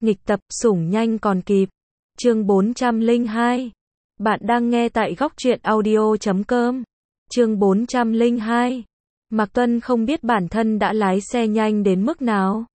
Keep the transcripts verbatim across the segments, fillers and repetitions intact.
Nghịch tập, sủng nhanh còn kịp. Chương bốn trăm lẻ hai. Bạn đang nghe tại góc truyện audio chấm com. Chương bốn trăm lẻ hai. Mạc Tuân không biết bản thân đã lái xe nhanh đến mức nào.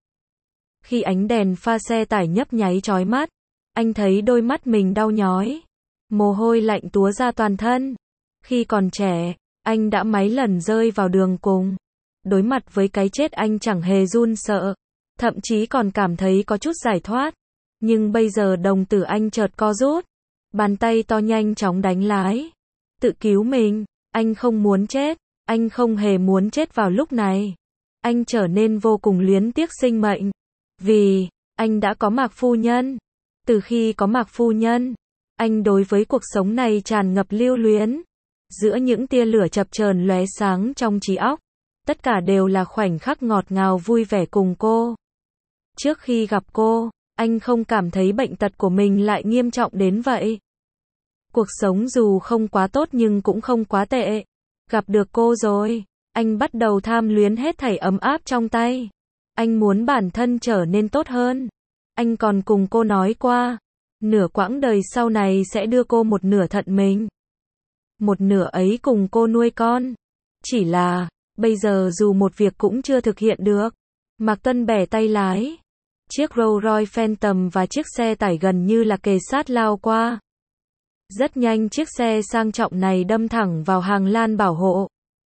Khi ánh đèn pha xe tải nhấp nháy chói mắt, anh thấy đôi mắt mình đau nhói. Mồ hôi lạnh túa ra toàn thân. Khi còn trẻ, anh đã mấy lần rơi vào đường cùng. Đối mặt với cái chết anh chẳng hề run sợ. Thậm chí còn cảm thấy có chút giải thoát. Nhưng bây giờ đồng tử anh chợt co rút. Bàn tay to nhanh chóng đánh lái. Tự cứu mình. Anh không muốn chết. Anh không hề muốn chết vào lúc này. Anh trở nên vô cùng luyến tiếc sinh mệnh. Vì, anh đã có Mạc phu nhân. Từ khi có Mạc phu nhân, anh đối với cuộc sống này tràn ngập lưu luyến. Giữa những tia lửa chập chờn lóe sáng trong trí óc, tất cả đều là khoảnh khắc ngọt ngào vui vẻ cùng cô. Trước khi gặp cô, anh không cảm thấy bệnh tật của mình lại nghiêm trọng đến vậy. Cuộc sống dù không quá tốt nhưng cũng không quá tệ. Gặp được cô rồi, anh bắt đầu tham luyến hết thảy ấm áp trong tay. Anh muốn bản thân trở nên tốt hơn. Anh còn cùng cô nói qua, nửa quãng đời sau này sẽ đưa cô một nửa thận mình. Một nửa ấy cùng cô nuôi con. Chỉ là, bây giờ dù một việc cũng chưa thực hiện được. Mạc Tuân bẻ tay lái. Chiếc Rolls Royce Phantom và chiếc xe tải gần như là kề sát lao qua. Rất nhanh chiếc xe sang trọng này đâm thẳng vào hàng lan bảo hộ.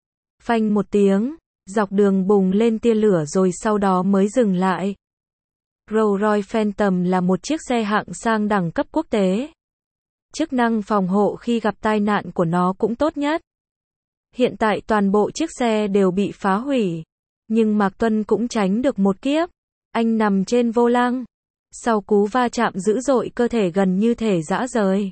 Phanh một tiếng, dọc đường bùng lên tia lửa rồi sau đó mới dừng lại. Rolls Royce Phantom là một chiếc xe hạng sang đẳng cấp quốc tế. Chức năng phòng hộ khi gặp tai nạn của nó cũng tốt nhất. Hiện tại toàn bộ chiếc xe đều bị phá hủy. Nhưng Mạc Tuân cũng tránh được một kiếp. Anh nằm trên vô lăng. Sau cú va chạm dữ dội cơ thể gần như thể rã rời.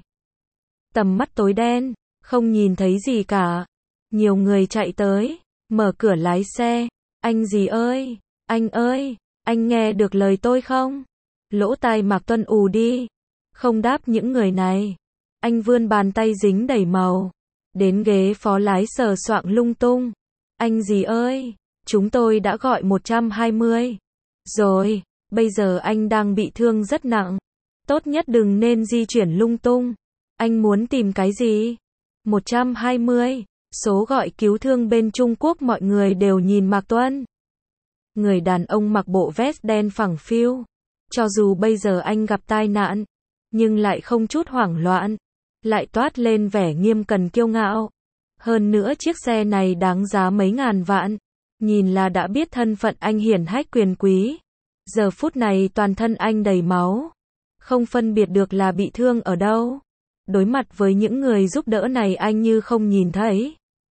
Tầm mắt tối đen, không nhìn thấy gì cả. Nhiều người chạy tới, mở cửa lái xe. Anh gì ơi, anh ơi, anh nghe được lời tôi không? Lỗ tai Mạc Tuân ù đi. Không đáp những người này. Anh vươn bàn tay dính đầy màu. Đến ghế phó lái sờ soạng lung tung. Anh gì ơi, chúng tôi đã gọi một trăm hai mươi. Rồi, bây giờ anh đang bị thương rất nặng. Tốt nhất đừng nên di chuyển lung tung. Anh muốn tìm cái gì? một trăm hai mươi. Số gọi cứu thương bên Trung Quốc mọi người đều nhìn Mạc Tuân. Người đàn ông mặc bộ vest đen phẳng phiu. Cho dù bây giờ anh gặp tai nạn, nhưng lại không chút hoảng loạn. Lại toát lên vẻ nghiêm cẩn kiêu ngạo. Hơn nữa chiếc xe này đáng giá mấy ngàn vạn. Nhìn là đã biết thân phận anh hiển hách quyền quý. Giờ phút này toàn thân anh đầy máu. Không phân biệt được là bị thương ở đâu. Đối mặt với những người giúp đỡ này anh như không nhìn thấy.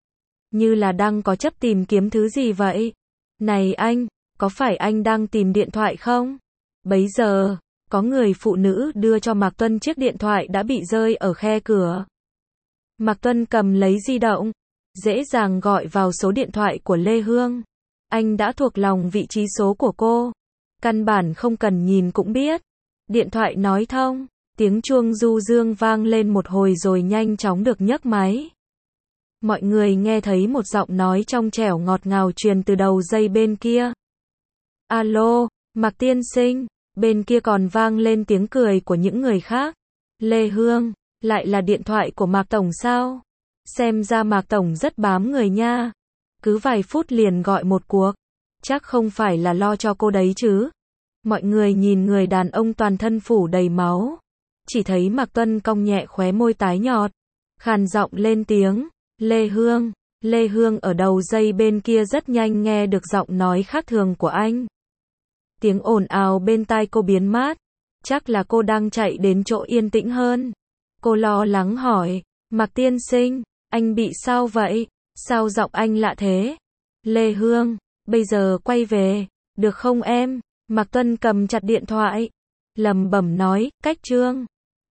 Như là đang có chấp tìm kiếm thứ gì vậy. Này anh, có phải anh đang tìm điện thoại không? Bấy giờ, có người phụ nữ đưa cho Mạc Tuân chiếc điện thoại đã bị rơi ở khe cửa. Mạc Tuân cầm lấy di động, dễ dàng gọi vào số điện thoại của Lê Hương. Anh đã thuộc lòng vị trí số của cô. Căn bản không cần nhìn cũng biết. Điện thoại nói thông, tiếng chuông du dương vang lên một hồi rồi nhanh chóng được nhấc máy. Mọi người nghe thấy một giọng nói trong trẻo ngọt ngào truyền từ đầu dây bên kia. Alo, Mạc tiên sinh. Bên kia còn vang lên tiếng cười của những người khác. Lê Hương, lại là điện thoại của Mạc Tổng sao? Xem ra Mạc Tổng rất bám người nha. Cứ vài phút liền gọi một cuộc. Chắc không phải là lo cho cô đấy chứ. Mọi người nhìn người đàn ông toàn thân phủ đầy máu. Chỉ thấy Mạc Tuân cong nhẹ khóe môi tái nhợt. Khàn giọng lên tiếng. Lê Hương. Lê Hương ở đầu dây bên kia rất nhanh nghe được giọng nói khác thường của anh. Tiếng ồn ào bên tai cô biến mất. Chắc là cô đang chạy đến chỗ yên tĩnh hơn. Cô lo lắng hỏi. Mạc tiên sinh, anh bị sao vậy? Sao giọng anh lạ thế? Lê Hương, bây giờ quay về, được không em? Mạc Tuân cầm chặt điện thoại. Lẩm bẩm nói, cách trương.